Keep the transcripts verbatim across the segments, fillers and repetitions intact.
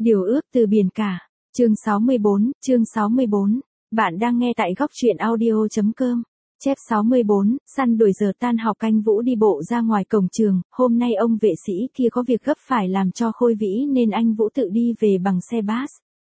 Điều ước từ biển cả. Chương sáu mươi bốn, chương sáu mươi bốn. Bạn đang nghe tại góc truyện audio chấm com. Chép sáu mươi bốn, săn đuổi giờ tan học anh Vũ đi bộ ra ngoài cổng trường, hôm nay ông vệ sĩ kia có việc gấp phải làm cho Khôi Vĩ nên anh Vũ tự đi về bằng xe bus.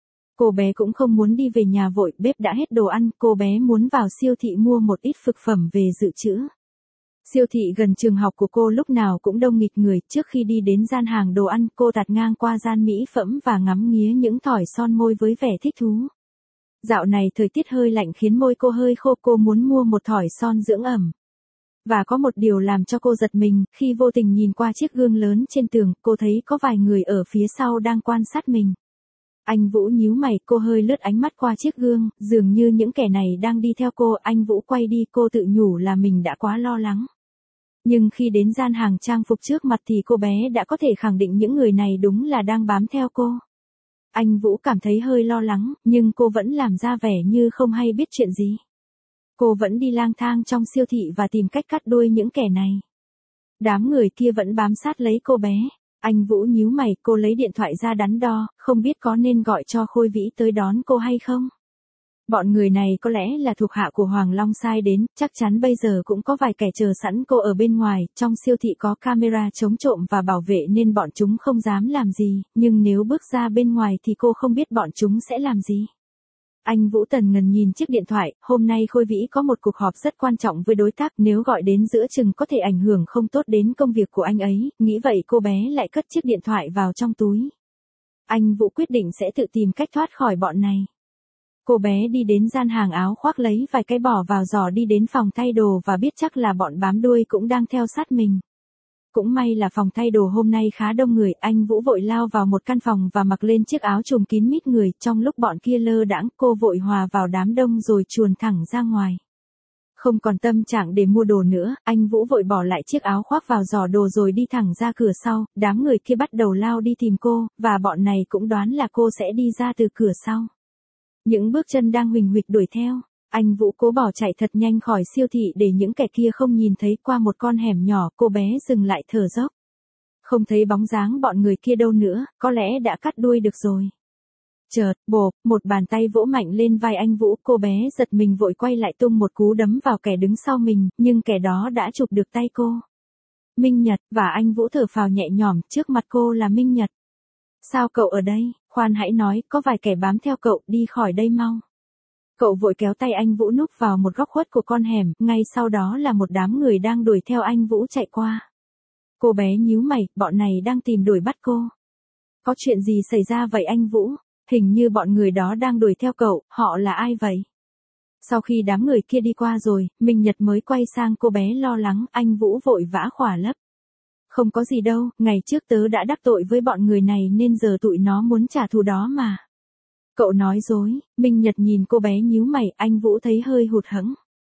Cô bé cũng không muốn đi về nhà vội, bếp đã hết đồ ăn, cô bé muốn vào siêu thị mua một ít thực phẩm về dự trữ. Siêu thị gần trường học của cô lúc nào cũng đông nghịt người, trước khi đi đến gian hàng đồ ăn, cô tạt ngang qua gian mỹ phẩm và ngắm nghía những thỏi son môi với vẻ thích thú. Dạo này thời tiết hơi lạnh khiến môi cô hơi khô, cô muốn mua một thỏi son dưỡng ẩm. Và có một điều làm cho cô giật mình, khi vô tình nhìn qua chiếc gương lớn trên tường, cô thấy có vài người ở phía sau đang quan sát mình. Anh Vũ nhíu mày, cô hơi lướt ánh mắt qua chiếc gương, dường như những kẻ này đang đi theo cô, anh Vũ quay đi, cô tự nhủ là mình đã quá lo lắng. Nhưng khi đến gian hàng trang phục trước mặt thì cô bé đã có thể khẳng định những người này đúng là đang bám theo cô. Anh Vũ cảm thấy hơi lo lắng, nhưng cô vẫn làm ra vẻ như không hay biết chuyện gì. Cô vẫn đi lang thang trong siêu thị và tìm cách cắt đuôi những kẻ này. Đám người kia vẫn bám sát lấy cô bé. Anh Vũ nhíu mày, cô lấy điện thoại ra đắn đo, không biết có nên gọi cho Khôi Vĩ tới đón cô hay không. Bọn người này có lẽ là thuộc hạ của Hoàng Long sai đến, chắc chắn bây giờ cũng có vài kẻ chờ sẵn cô ở bên ngoài, trong siêu thị có camera chống trộm và bảo vệ nên bọn chúng không dám làm gì, nhưng nếu bước ra bên ngoài thì cô không biết bọn chúng sẽ làm gì. Anh Vũ tần ngần nhìn chiếc điện thoại, hôm nay Khôi Vĩ có một cuộc họp rất quan trọng với đối tác, nếu gọi đến giữa chừng có thể ảnh hưởng không tốt đến công việc của anh ấy, nghĩ vậy cô bé lại cất chiếc điện thoại vào trong túi. Anh Vũ quyết định sẽ tự tìm cách thoát khỏi bọn này. Cô bé đi đến gian hàng áo khoác lấy vài cái bỏ vào giỏ đi đến phòng thay đồ và biết chắc là bọn bám đuôi cũng đang theo sát mình. Cũng may là phòng thay đồ hôm nay khá đông người, anh Vũ vội lao vào một căn phòng và mặc lên chiếc áo trùm kín mít người, trong lúc bọn kia lơ đãng, cô vội hòa vào đám đông rồi chuồn thẳng ra ngoài. Không còn tâm trạng để mua đồ nữa, anh Vũ vội bỏ lại chiếc áo khoác vào giỏ đồ rồi đi thẳng ra cửa sau, đám người kia bắt đầu lao đi tìm cô, và bọn này cũng đoán là cô sẽ đi ra từ cửa sau. Những bước chân đang huỳnh huỵch đuổi theo, anh Vũ cố bỏ chạy thật nhanh khỏi siêu thị để những kẻ kia không nhìn thấy. Qua một con hẻm nhỏ, cô bé dừng lại thở dốc. Không thấy bóng dáng bọn người kia đâu nữa, có lẽ đã cắt đuôi được rồi. Chợt, bộp, một bàn tay vỗ mạnh lên vai anh Vũ, cô bé giật mình vội quay lại tung một cú đấm vào kẻ đứng sau mình, nhưng kẻ đó đã chụp được tay cô. Minh Nhật, và anh Vũ thở phào nhẹ nhõm, trước mặt cô là Minh Nhật. Sao cậu ở đây, khoan hãy nói, có vài kẻ bám theo cậu, đi khỏi đây mau. Cậu vội kéo tay anh Vũ núp vào một góc khuất của con hẻm, ngay sau đó là một đám người đang đuổi theo anh Vũ chạy qua. Cô bé nhíu mày, bọn này đang tìm đuổi bắt cô. Có chuyện gì xảy ra vậy anh Vũ? Hình như bọn người đó đang đuổi theo cậu, họ là ai vậy? Sau khi đám người kia đi qua rồi, Minh Nhật mới quay sang cô bé lo lắng, anh Vũ vội vã khỏa lấp. Không có gì đâu, ngày trước tớ đã đắc tội với bọn người này nên giờ tụi nó muốn trả thù đó mà. Cậu nói dối, Minh Nhật nhìn cô bé nhíu mày, anh Vũ thấy hơi hụt hẫng.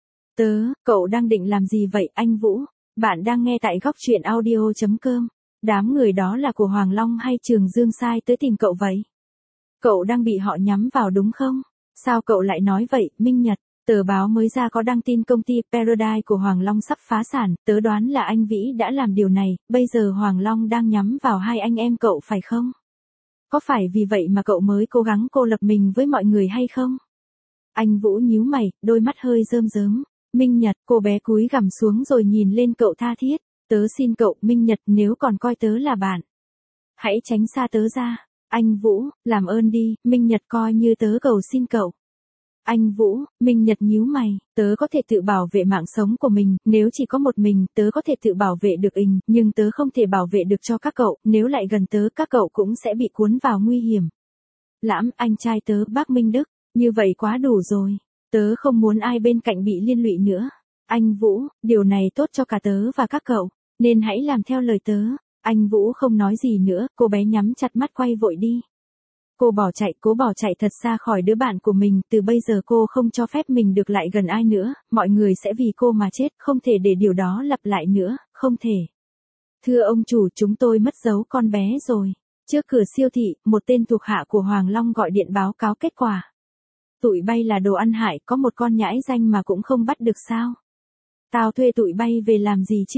Tớ, cậu đang định làm gì vậy anh Vũ? Bạn đang nghe tại góc truyện audio chấm com. Đám người đó là của Hoàng Long hay Trường Dương sai tới tìm cậu vậy? Cậu đang bị họ nhắm vào đúng không? Sao cậu lại nói vậy, Minh Nhật? Tờ báo mới ra có đăng tin công ty Paradise của Hoàng Long sắp phá sản, tớ đoán là anh Vĩ đã làm điều này, bây giờ Hoàng Long đang nhắm vào hai anh em cậu phải không? Có phải vì vậy mà cậu mới cố gắng cô lập mình với mọi người hay không? Anh Vũ nhíu mày, đôi mắt hơi rơm rớm. Minh Nhật, cô bé cúi gằm xuống rồi nhìn lên cậu tha thiết. Tớ xin cậu, Minh Nhật, nếu còn coi tớ là bạn, hãy tránh xa tớ ra. Anh Vũ, làm ơn đi, Minh Nhật coi như tớ cầu xin cậu. Anh Vũ, Minh Nhật nhíu mày, tớ có thể tự bảo vệ mạng sống của mình, nếu chỉ có một mình, tớ có thể tự bảo vệ được ình, nhưng tớ không thể bảo vệ được cho các cậu, nếu lại gần tớ, các cậu cũng sẽ bị cuốn vào nguy hiểm. Lãm, anh trai tớ, bác Minh Đức, như vậy quá đủ rồi, tớ không muốn ai bên cạnh bị liên lụy nữa. Anh Vũ, điều này tốt cho cả tớ và các cậu, nên hãy làm theo lời tớ. Anh Vũ không nói gì nữa, cô bé nhắm chặt mắt quay vội đi. Cô bỏ chạy, cố bỏ chạy thật xa khỏi đứa bạn của mình, từ bây giờ cô không cho phép mình được lại gần ai nữa, mọi người sẽ vì cô mà chết, không thể để điều đó lặp lại nữa, không thể. Thưa ông chủ, chúng tôi mất dấu con bé rồi. Trước cửa siêu thị, một tên thuộc hạ của Hoàng Long gọi điện báo cáo kết quả. Tụi bay là đồ ăn hại, có một con nhãi danh mà cũng không bắt được sao? Tao thuê tụi bay về làm gì chứ?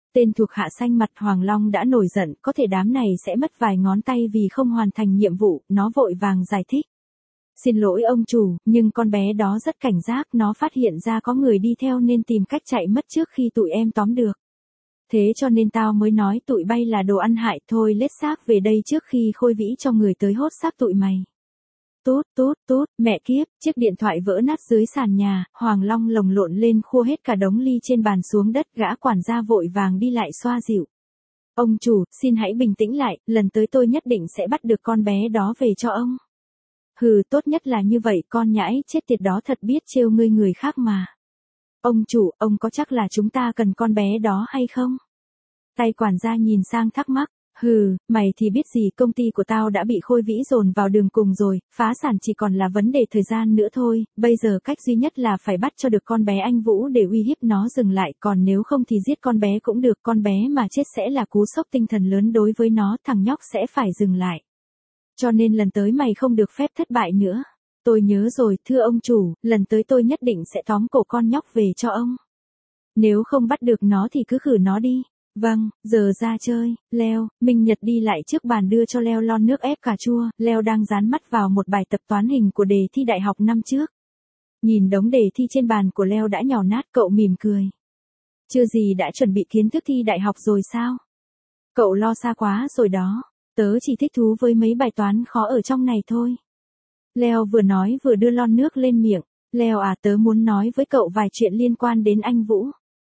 Tên thuộc hạ xanh mặt Hoàng Long đã nổi giận, có thể đám này sẽ mất vài ngón tay vì không hoàn thành nhiệm vụ, nó vội vàng giải thích. Xin lỗi ông chủ, nhưng con bé đó rất cảnh giác, nó phát hiện ra có người đi theo nên tìm cách chạy mất trước khi tụi em tóm được. Thế cho nên tao mới nói tụi bay là đồ ăn hại, thôi lết xác về đây trước khi Khôi Vĩ cho người tới hốt xác tụi mày. Tốt, tốt, tốt, mẹ kiếp, chiếc điện thoại vỡ nát dưới sàn nhà, Hoàng Long lồng lộn lên khua hết cả đống ly trên bàn xuống đất, gã quản gia vội vàng đi lại xoa dịu. Ông chủ, xin hãy bình tĩnh lại, lần tới tôi nhất định sẽ bắt được con bé đó về cho ông. Hừ, tốt nhất là như vậy, con nhãi chết tiệt đó thật biết trêu ngươi người khác mà. Ông chủ, ông có chắc là chúng ta cần con bé đó hay không? Tay quản gia nhìn sang thắc mắc. Hừ, mày thì biết gì, công ty của tao đã bị Khôi Vĩ dồn vào đường cùng rồi, phá sản chỉ còn là vấn đề thời gian nữa thôi, bây giờ cách duy nhất là phải bắt cho được con bé anh Vũ để uy hiếp nó dừng lại, còn nếu không thì giết con bé cũng được, con bé mà chết sẽ là cú sốc tinh thần lớn đối với nó, thằng nhóc sẽ phải dừng lại. Cho nên lần tới mày không được phép thất bại nữa. Tôi nhớ rồi, thưa ông chủ, lần tới tôi nhất định sẽ tóm cổ con nhóc về cho ông. Nếu không bắt được nó thì cứ khử nó đi. Vâng, giờ ra chơi. Leo, Minh Nhật đi lại trước bàn đưa cho Leo lon nước ép cà chua, Leo đang dán mắt vào một bài tập toán hình của đề thi đại học năm trước. Nhìn đống đề thi trên bàn của Leo đã nhàu nát, cậu mỉm cười. Chưa gì đã chuẩn bị kiến thức thi đại học rồi sao? Cậu lo xa quá rồi đó, tớ chỉ thích thú với mấy bài toán khó ở trong này thôi. Leo vừa nói vừa đưa lon nước lên miệng. Leo à, tớ muốn nói với cậu vài chuyện liên quan đến anh Vũ.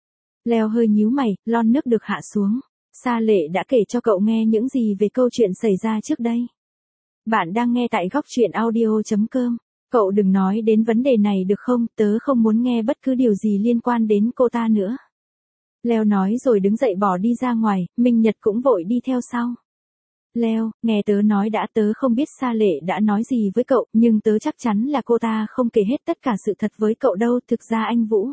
Leo hơi nhíu mày, lon nước được hạ xuống. Sa Lệ đã kể cho cậu nghe những gì về câu chuyện xảy ra trước đây. Bạn đang nghe tại góc truyện audio chấm com. Cậu đừng nói đến vấn đề này được không, tớ không muốn nghe bất cứ điều gì liên quan đến cô ta nữa. Leo nói rồi đứng dậy bỏ đi ra ngoài, Minh Nhật cũng vội đi theo sau. Leo, nghe tớ nói đã, tớ không biết Sa Lệ đã nói gì với cậu, nhưng tớ chắc chắn là cô ta không kể hết tất cả sự thật với cậu đâu, thực ra anh Vũ.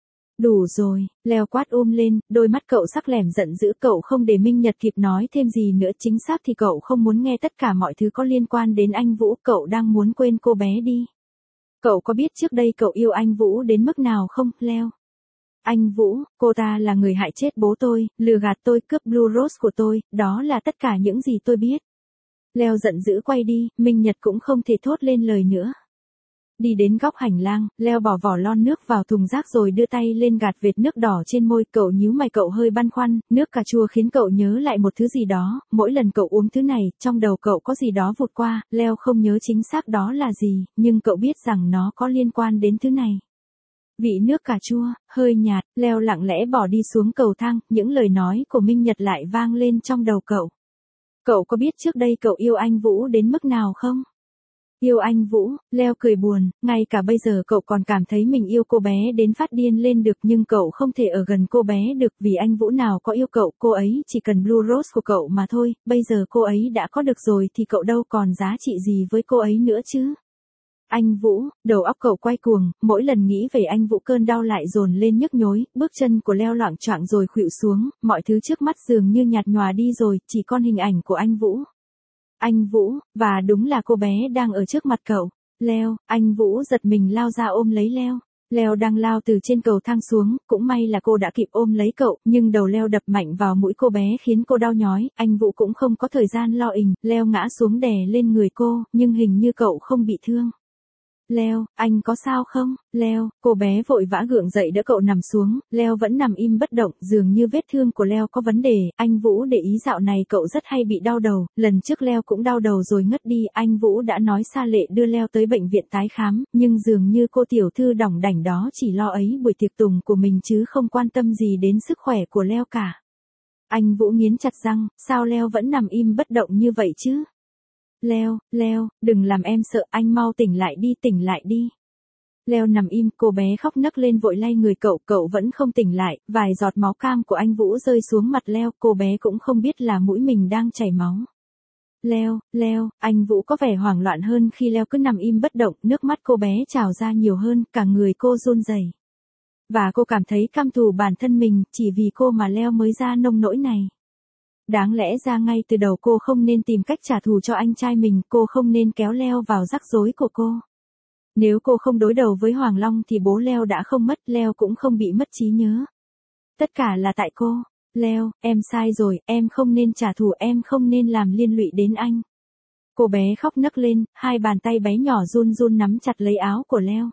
Đủ rồi, Leo quát ôm lên, đôi mắt cậu sắc lẻm giận dữ, cậu không để Minh Nhật kịp nói thêm gì nữa, chính xác thì cậu không muốn nghe tất cả mọi thứ có liên quan đến anh Vũ, cậu đang muốn quên cô bé đi. Cậu có biết trước đây cậu yêu anh Vũ đến mức nào không, Leo? Anh Vũ, cô ta là người hại chết bố tôi, lừa gạt tôi, cướp Blue Rose của tôi, đó là tất cả những gì tôi biết. Leo giận dữ quay đi, Minh Nhật cũng không thể thốt lên lời nữa. Đi đến góc hành lang, Leo bỏ vỏ lon nước vào thùng rác rồi đưa tay lên gạt vệt nước đỏ trên môi, cậu nhíu mày, cậu hơi băn khoăn, nước cà chua khiến cậu nhớ lại một thứ gì đó, mỗi lần cậu uống thứ này, trong đầu cậu có gì đó vụt qua, Leo không nhớ chính xác đó là gì, nhưng cậu biết rằng nó có liên quan đến thứ này. Vị nước cà chua, hơi nhạt, Leo lặng lẽ bỏ đi xuống cầu thang, những lời nói của Minh Nhật lại vang lên trong đầu cậu. Cậu có biết trước đây cậu yêu anh Vũ đến mức nào không? Yêu anh Vũ, Leo cười buồn, ngay cả bây giờ cậu còn cảm thấy mình yêu cô bé đến phát điên lên được, nhưng cậu không thể ở gần cô bé được vì anh Vũ nào có yêu cậu, cô ấy chỉ cần Blue Rose của cậu mà thôi, bây giờ cô ấy đã có được rồi thì cậu đâu còn giá trị gì với cô ấy nữa chứ. Anh Vũ, đầu óc cậu quay cuồng, mỗi lần nghĩ về anh Vũ cơn đau lại dồn lên nhức nhối, bước chân của Leo loạng choạng rồi khuỵu xuống, mọi thứ trước mắt dường như nhạt nhòa đi rồi, chỉ còn hình ảnh của anh Vũ. Anh Vũ, và đúng là cô bé đang ở trước mặt cậu. Leo, anh Vũ giật mình lao ra ôm lấy Leo. Leo đang lao từ trên cầu thang xuống, cũng may là cô đã kịp ôm lấy cậu, nhưng đầu Leo đập mạnh vào mũi cô bé khiến cô đau nhói, anh Vũ cũng không có thời gian lo ình, Leo ngã xuống đè lên người cô, nhưng hình như cậu không bị thương. Leo, anh có sao không? Leo, cô bé vội vã gượng dậy đỡ cậu nằm xuống, Leo vẫn nằm im bất động, dường như vết thương của Leo có vấn đề, anh Vũ để ý dạo này cậu rất hay bị đau đầu, lần trước Leo cũng đau đầu rồi ngất đi, anh Vũ đã nói Sa Lệ đưa Leo tới bệnh viện tái khám, nhưng dường như cô tiểu thư đỏng đảnh đó chỉ lo ấy buổi tiệc tùng của mình chứ không quan tâm gì đến sức khỏe của Leo cả. Anh Vũ nghiến chặt răng, sao Leo vẫn nằm im bất động như vậy chứ? Leo, Leo, đừng làm em sợ, anh mau tỉnh lại đi, tỉnh lại đi. Leo nằm im, cô bé khóc nấc lên vội lay người cậu, cậu vẫn không tỉnh lại, vài giọt máu cam của anh Vũ rơi xuống mặt Leo, cô bé cũng không biết là mũi mình đang chảy máu. Leo, Leo, anh Vũ có vẻ hoảng loạn hơn khi Leo cứ nằm im bất động, nước mắt cô bé trào ra nhiều hơn, cả người cô run rẩy. Và cô cảm thấy căm thù bản thân mình, chỉ vì cô mà Leo mới ra nông nỗi này. Đáng lẽ ra ngay từ đầu cô không nên tìm cách trả thù cho anh trai mình, cô không nên kéo Leo vào rắc rối của cô. Nếu cô không đối đầu với Hoàng Long thì bố Leo đã không mất, Leo cũng không bị mất trí nhớ. Tất cả là tại cô. Leo, em sai rồi, em không nên trả thù, em không nên làm liên lụy đến anh. Cô bé khóc nấc lên, hai bàn tay bé nhỏ run run nắm chặt lấy áo của Leo.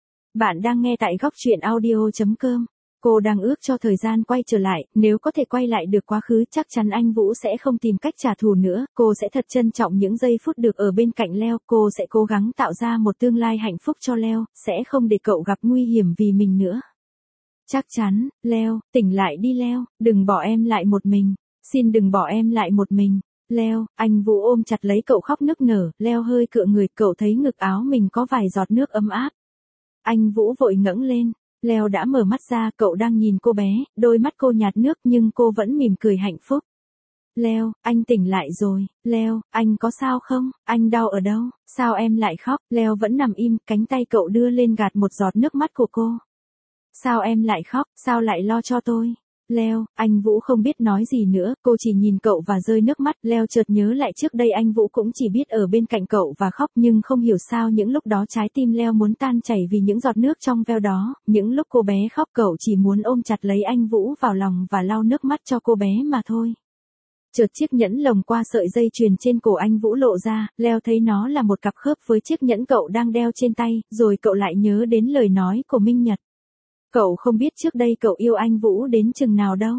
Bạn đang nghe tại góc truyện audio.com. Cô đang ước cho thời gian quay trở lại, nếu có thể quay lại được quá khứ chắc chắn anh Vũ sẽ không tìm cách trả thù nữa, cô sẽ thật trân trọng những giây phút được ở bên cạnh Leo, cô sẽ cố gắng tạo ra một tương lai hạnh phúc cho Leo, sẽ không để cậu gặp nguy hiểm vì mình nữa. Chắc chắn, Leo, tỉnh lại đi Leo, đừng bỏ em lại một mình, xin đừng bỏ em lại một mình. Leo, anh Vũ ôm chặt lấy cậu khóc nức nở, Leo hơi cựa người, cậu thấy ngực áo mình có vài giọt nước ấm áp. Anh Vũ vội ngẩng lên, Leo đã mở mắt ra, cậu đang nhìn cô bé, đôi mắt cô nhạt nước nhưng cô vẫn mỉm cười hạnh phúc. Leo, anh tỉnh lại rồi, Leo, anh có sao không, anh đau ở đâu, sao em lại khóc, Leo vẫn nằm im, cánh tay cậu đưa lên gạt một giọt nước mắt của cô. Sao em lại khóc, sao lại lo cho tôi? Leo, anh Vũ không biết nói gì nữa, cô chỉ nhìn cậu và rơi nước mắt, Leo chợt nhớ lại trước đây anh Vũ cũng chỉ biết ở bên cạnh cậu và khóc nhưng không hiểu sao những lúc đó trái tim Leo muốn tan chảy vì những giọt nước trong veo đó, những lúc cô bé khóc cậu chỉ muốn ôm chặt lấy anh Vũ vào lòng và lau nước mắt cho cô bé mà thôi. Chợt chiếc nhẫn lồng qua sợi dây chuyền trên cổ anh Vũ lộ ra, Leo thấy nó là một cặp khớp với chiếc nhẫn cậu đang đeo trên tay, rồi cậu lại nhớ đến lời nói của Minh Nhật. Cậu không biết trước đây cậu yêu anh Vũ đến chừng nào đâu.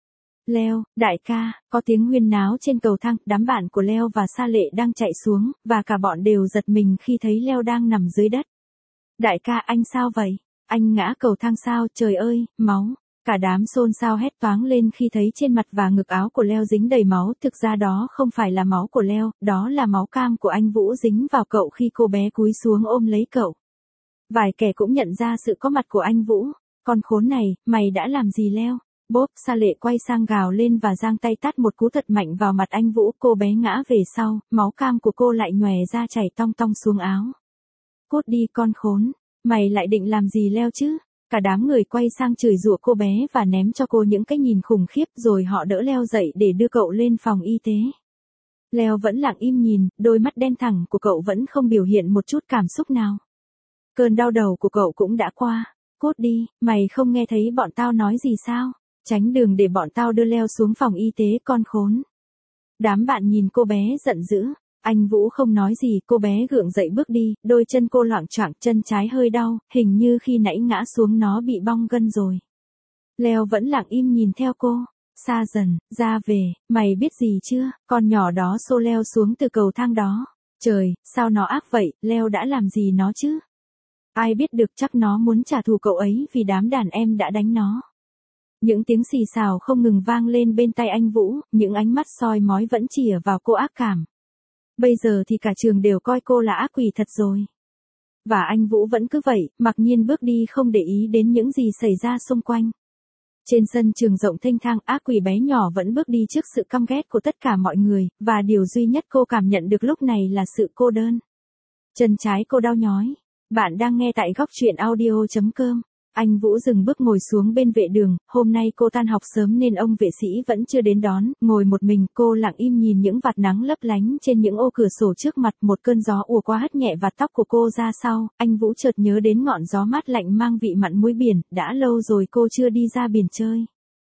Leo, đại ca, có tiếng huyên náo trên cầu thang, đám bạn của Leo và Sa Lệ đang chạy xuống, và cả bọn đều giật mình khi thấy Leo đang nằm dưới đất. Đại ca anh sao vậy? Anh ngã cầu thang sao, trời ơi, máu. Cả đám xôn xao hét toáng lên khi thấy trên mặt và ngực áo của Leo dính đầy máu, thực ra đó không phải là máu của Leo, đó là máu cam của anh Vũ dính vào cậu khi cô bé cúi xuống ôm lấy cậu. Vài kẻ cũng nhận ra sự có mặt của anh Vũ. Con khốn này, mày đã làm gì Leo? Bốp, Sa Lệ quay sang gào lên và giang tay tát một cú thật mạnh vào mặt anh Vũ, cô bé ngã về sau, máu cam của cô lại nhòe ra chảy tong tong xuống áo. Cút đi con khốn, mày lại định làm gì Leo chứ? Cả đám người quay sang chửi rủa cô bé và ném cho cô những cái nhìn khủng khiếp rồi họ đỡ Leo dậy để đưa cậu lên phòng y tế. Leo vẫn lặng im nhìn, đôi mắt đen thẳng của cậu vẫn không biểu hiện một chút cảm xúc nào. Cơn đau đầu của cậu cũng đã qua. Cút đi, mày không nghe thấy bọn tao nói gì sao? Tránh đường để bọn tao đưa Leo xuống phòng y tế con khốn. Đám bạn nhìn cô bé giận dữ. Anh Vũ không nói gì, cô bé gượng dậy bước đi, đôi chân cô loạng choạng, chân trái hơi đau, hình như khi nãy ngã xuống nó bị bong gân rồi. Leo vẫn lặng im nhìn theo cô. Sa dần, ra về, mày biết gì chưa, con nhỏ đó xô Leo xuống từ cầu thang đó. Trời, sao nó ác vậy, Leo đã làm gì nó chứ? Ai biết được, chắc nó muốn trả thù cậu ấy vì đám đàn em đã đánh nó. Những tiếng xì xào không ngừng vang lên bên tai anh Vũ, những ánh mắt soi mói vẫn chĩa vào cô ác cảm. Bây giờ thì cả trường đều coi cô là ác quỷ thật rồi. Và anh Vũ vẫn cứ vậy, mặc nhiên bước đi không để ý đến những gì xảy ra xung quanh. Trên sân trường rộng thênh thang, ác quỷ bé nhỏ vẫn bước đi trước sự căm ghét của tất cả mọi người, và điều duy nhất cô cảm nhận được lúc này là sự cô đơn. Chân trái cô đau nhói. Bạn đang nghe tại góc truyện audio.com. Anh Vũ dừng bước ngồi xuống bên vệ đường, hôm nay cô tan học sớm nên ông vệ sĩ vẫn chưa đến đón, ngồi một mình cô lặng im nhìn những vạt nắng lấp lánh trên những ô cửa sổ trước mặt, một cơn gió ùa qua hất nhẹ vạt tóc của cô ra sau, anh Vũ chợt nhớ đến ngọn gió mát lạnh mang vị mặn muối biển, đã lâu rồi cô chưa đi ra biển chơi.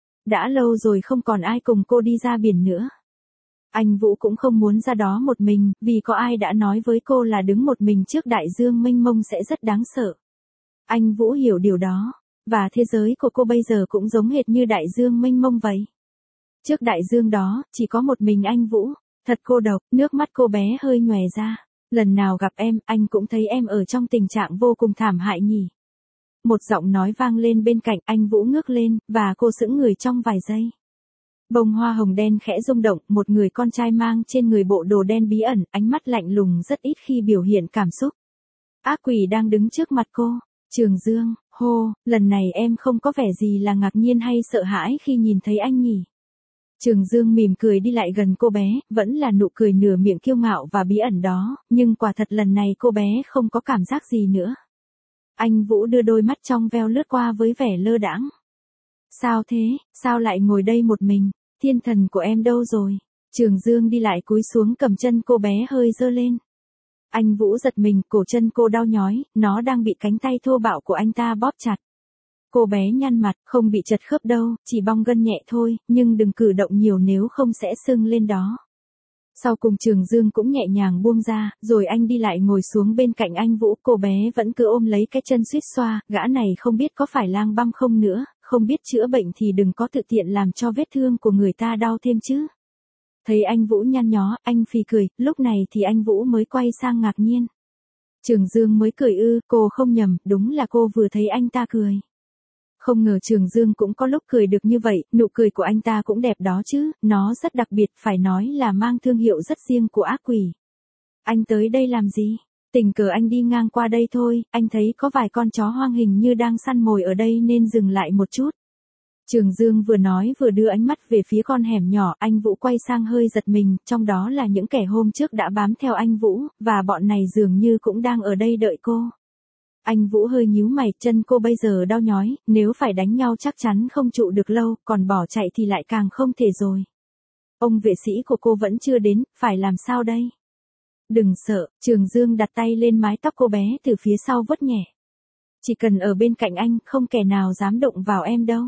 Đã lâu rồi không còn ai cùng cô đi ra biển nữa. Anh Vũ cũng không muốn ra đó một mình, vì có ai đã nói với cô là đứng một mình trước đại dương mênh mông sẽ rất đáng sợ. Anh Vũ hiểu điều đó, và thế giới của cô bây giờ cũng giống hệt như đại dương mênh mông vậy. Trước đại dương đó, chỉ có một mình anh Vũ, thật cô độc, nước mắt cô bé hơi nhòe ra. Lần nào gặp em, anh cũng thấy em ở trong tình trạng vô cùng thảm hại nhỉ. Một giọng nói vang lên bên cạnh, anh Vũ ngước lên, và cô sững người trong vài giây. Bông hoa hồng đen khẽ rung động, một người con trai mang trên người bộ đồ đen bí ẩn, ánh mắt lạnh lùng rất ít khi biểu hiện cảm xúc. Ác quỷ đang đứng trước mặt cô. Trường Dương, hô, lần này em không có vẻ gì là ngạc nhiên hay sợ hãi khi nhìn thấy anh nhỉ. Trường Dương mỉm cười đi lại gần cô bé, vẫn là nụ cười nửa miệng kiêu ngạo và bí ẩn đó, nhưng quả thật lần này cô bé không có cảm giác gì nữa. Anh Vũ đưa đôi mắt trong veo lướt qua với vẻ lơ đãng. Sao thế, sao lại ngồi đây một mình, thiên thần của em đâu rồi? Trường Dương đi lại cúi xuống cầm chân cô bé hơi giơ lên. Anh Vũ giật mình, cổ chân cô đau nhói, nó đang bị cánh tay thô bạo của anh ta bóp chặt. Cô bé nhăn mặt, không bị chật khớp đâu, chỉ bong gân nhẹ thôi, nhưng đừng cử động nhiều nếu không sẽ sưng lên đó. Sau cùng Trường Dương cũng nhẹ nhàng buông ra, rồi anh đi lại ngồi xuống bên cạnh anh Vũ, cô bé vẫn cứ ôm lấy cái chân suýt xoa, gã này không biết có phải lang băm không nữa, không biết chữa bệnh thì đừng có tự tiện làm cho vết thương của người ta đau thêm chứ. Thấy anh Vũ nhăn nhó, anh phì cười, lúc này thì anh Vũ mới quay sang ngạc nhiên. Trường Dương mới cười ư, cô không nhầm, đúng là cô vừa thấy anh ta cười. Không ngờ Trường Dương cũng có lúc cười được như vậy, nụ cười của anh ta cũng đẹp đó chứ, nó rất đặc biệt, phải nói là mang thương hiệu rất riêng của ác quỷ. Anh tới đây làm gì? Tình cờ anh đi ngang qua đây thôi, anh thấy có vài con chó hoang hình như đang săn mồi ở đây nên dừng lại một chút. Trường Dương vừa nói vừa đưa ánh mắt về phía con hẻm nhỏ, anh Vũ quay sang hơi giật mình, trong đó là những kẻ hôm trước đã bám theo anh Vũ, và bọn này dường như cũng đang ở đây đợi cô. Anh Vũ hơi nhíu mày, chân cô bây giờ đau nhói, nếu phải đánh nhau chắc chắn không trụ được lâu, còn bỏ chạy thì lại càng không thể rồi. Ông vệ sĩ của cô vẫn chưa đến, phải làm sao đây? Đừng sợ, Trường Dương đặt tay lên mái tóc cô bé từ phía sau vuốt nhẹ. Chỉ cần ở bên cạnh anh, không kẻ nào dám động vào em đâu.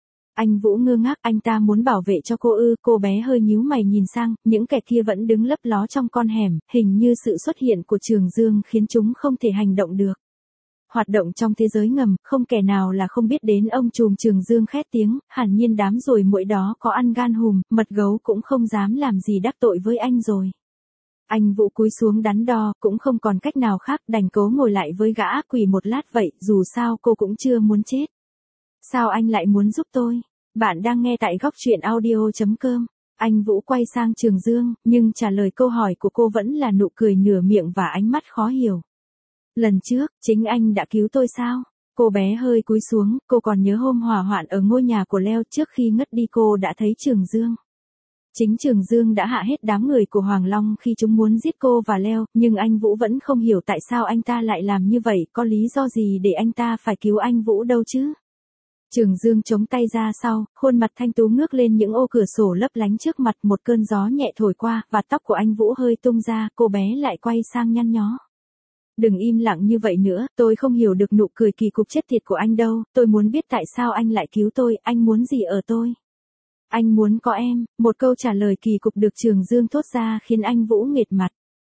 Anh Vũ ngơ ngác, anh ta muốn bảo vệ cho cô ư, cô bé hơi nhíu mày nhìn sang, những kẻ kia vẫn đứng lấp ló trong con hẻm, hình như sự xuất hiện của Trường Dương khiến chúng không thể hành động được. Hoạt động trong thế giới ngầm, không kẻ nào là không biết đến ông trùm Trường Dương khét tiếng, hẳn nhiên đám ruồi muỗi đó có ăn gan hùm, mật gấu cũng không dám làm gì đắc tội với anh rồi. Anh Vũ cúi xuống đắn đo, cũng không còn cách nào khác, đành cố ngồi lại với gã ác quỷ một lát vậy, dù sao cô cũng chưa muốn chết. Sao anh lại muốn giúp tôi? Bạn đang nghe tại góc truyện audio chấm com. Anh Vũ quay sang Trường Dương, nhưng trả lời câu hỏi của cô vẫn là nụ cười nửa miệng và ánh mắt khó hiểu. Lần trước, chính anh đã cứu tôi sao? Cô bé hơi cúi xuống, cô còn nhớ hôm hỏa hoạn ở ngôi nhà của Leo, trước khi ngất đi cô đã thấy Trường Dương. Chính Trường Dương đã hạ hết đám người của Hoàng Long khi chúng muốn giết cô và Leo, nhưng anh Vũ vẫn không hiểu tại sao anh ta lại làm như vậy, có lý do gì để anh ta phải cứu anh Vũ đâu chứ? Trường Dương chống tay ra sau, khuôn mặt thanh tú ngước lên những ô cửa sổ lấp lánh trước mặt, một cơn gió nhẹ thổi qua, và tóc của anh Vũ hơi tung ra, cô bé lại quay sang nhăn nhó. Đừng im lặng như vậy nữa, tôi không hiểu được nụ cười kỳ cục chết tiệt của anh đâu, tôi muốn biết tại sao anh lại cứu tôi, anh muốn gì ở tôi? Anh muốn có em, một câu trả lời kỳ cục được Trường Dương thốt ra khiến anh Vũ nghệt mặt.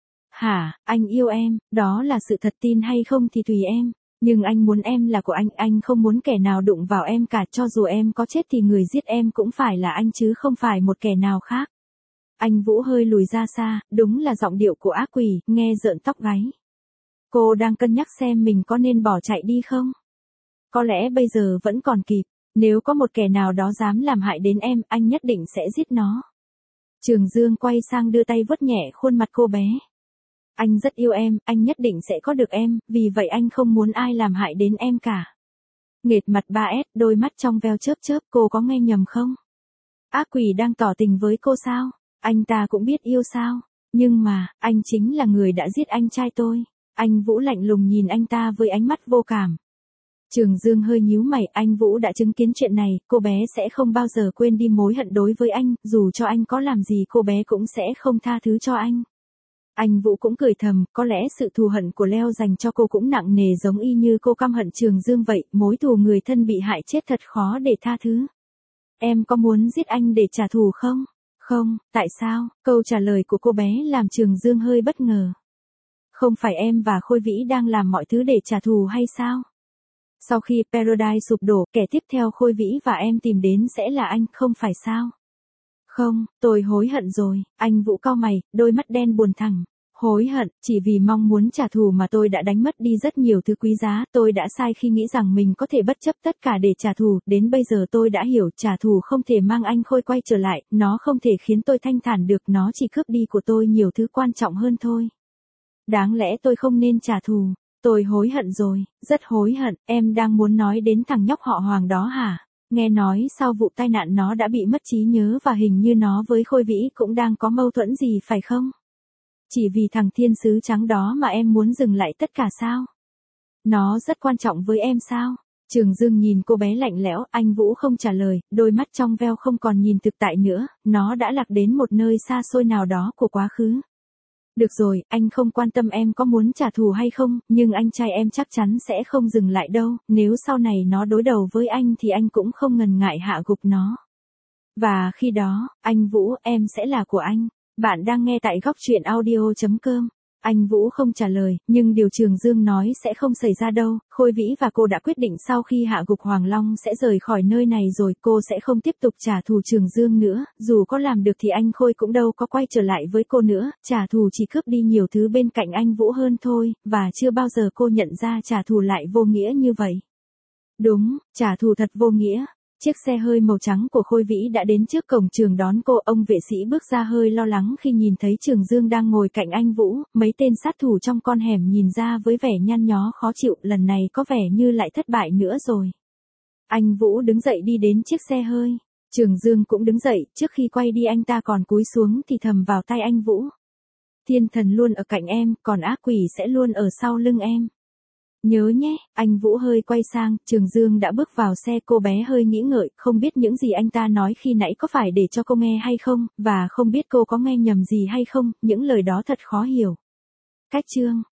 Hả, anh yêu em, đó là sự thật, tin hay không thì tùy em. Nhưng anh muốn em là của anh, anh không muốn kẻ nào đụng vào em cả, cho dù em có chết thì người giết em cũng phải là anh chứ không phải một kẻ nào khác. Anh Vũ hơi lùi ra xa, đúng là giọng điệu của ác quỷ, nghe rợn tóc gáy. Cô đang cân nhắc xem mình có nên bỏ chạy đi không? Có lẽ bây giờ vẫn còn kịp, nếu có một kẻ nào đó dám làm hại đến em, anh nhất định sẽ giết nó. Trường Dương quay sang đưa tay vuốt nhẹ khuôn mặt cô bé. Anh rất yêu em, anh nhất định sẽ có được em, vì vậy anh không muốn ai làm hại đến em cả. Nghệt mặt ba S, đôi mắt trong veo chớp chớp, cô có nghe nhầm không? Ác quỷ đang tỏ tình với cô sao? Anh ta cũng biết yêu sao? Nhưng mà, anh chính là người đã giết anh trai tôi. Anh Vũ lạnh lùng nhìn anh ta với ánh mắt vô cảm. Trường Dương hơi nhíu mày, anh Vũ đã chứng kiến chuyện này, cô bé sẽ không bao giờ quên đi mối hận đối với anh, dù cho anh có làm gì cô bé cũng sẽ không tha thứ cho anh. Anh Vũ cũng cười thầm, có lẽ sự thù hận của Leo dành cho cô cũng nặng nề giống y như cô căm hận Trường Dương vậy, mối thù người thân bị hại chết thật khó để tha thứ. Em có muốn giết anh để trả thù không? Không, tại sao? Câu trả lời của cô bé làm Trường Dương hơi bất ngờ. Không phải em và Khôi Vĩ đang làm mọi thứ để trả thù hay sao? Sau khi Paradise sụp đổ, kẻ tiếp theo Khôi Vĩ và em tìm đến sẽ là anh, không phải sao? Không, tôi hối hận rồi, anh Vũ cau mày, đôi mắt đen buồn thẳng. Hối hận, chỉ vì mong muốn trả thù mà tôi đã đánh mất đi rất nhiều thứ quý giá, tôi đã sai khi nghĩ rằng mình có thể bất chấp tất cả để trả thù, đến bây giờ tôi đã hiểu trả thù không thể mang anh Khôi quay trở lại, nó không thể khiến tôi thanh thản được, nó chỉ cướp đi của tôi nhiều thứ quan trọng hơn thôi. Đáng lẽ tôi không nên trả thù, tôi hối hận rồi, rất hối hận, em đang muốn nói đến thằng nhóc họ Hoàng đó hả? Nghe nói sau vụ tai nạn nó đã bị mất trí nhớ và hình như nó với Khôi Vĩ cũng đang có mâu thuẫn gì phải không? Chỉ vì thằng thiên sứ trắng đó mà em muốn dừng lại tất cả sao? Nó rất quan trọng với em sao? Trường Dương nhìn cô bé lạnh lẽo, anh Vũ không trả lời, đôi mắt trong veo không còn nhìn thực tại nữa, nó đã lạc đến một nơi xa xôi nào đó của quá khứ. Được rồi, anh không quan tâm em có muốn trả thù hay không, nhưng anh trai em chắc chắn sẽ không dừng lại đâu, nếu sau này nó đối đầu với anh thì anh cũng không ngần ngại hạ gục nó. Và khi đó, anh Vũ, em sẽ là của anh. Bạn đang nghe tại góc truyện audio chấm com. Anh Vũ không trả lời, nhưng điều Trường Dương nói sẽ không xảy ra đâu, Khôi Vĩ và cô đã quyết định sau khi hạ gục Hoàng Long sẽ rời khỏi nơi này rồi, cô sẽ không tiếp tục trả thù Trường Dương nữa, dù có làm được thì anh Khôi cũng đâu có quay trở lại với cô nữa, trả thù chỉ cướp đi nhiều thứ bên cạnh anh Vũ hơn thôi, và chưa bao giờ cô nhận ra trả thù lại vô nghĩa như vậy. Đúng, trả thù thật vô nghĩa. Chiếc xe hơi màu trắng của Khôi Vĩ đã đến trước cổng trường đón cô, ông vệ sĩ bước ra hơi lo lắng khi nhìn thấy Trường Dương đang ngồi cạnh anh Vũ, mấy tên sát thủ trong con hẻm nhìn ra với vẻ nhăn nhó khó chịu, lần này có vẻ như lại thất bại nữa rồi. Anh Vũ đứng dậy đi đến chiếc xe hơi, Trường Dương cũng đứng dậy, trước khi quay đi anh ta còn cúi xuống thì thầm vào tai anh Vũ. Thiên thần luôn ở cạnh em, còn ác quỷ sẽ luôn ở sau lưng em. Nhớ nhé, anh Vũ hơi quay sang, Trường Dương đã bước vào xe, cô bé hơi nghĩ ngợi, không biết những gì anh ta nói khi nãy có phải để cho cô nghe hay không, và không biết cô có nghe nhầm gì hay không, những lời đó thật khó hiểu. Cách chương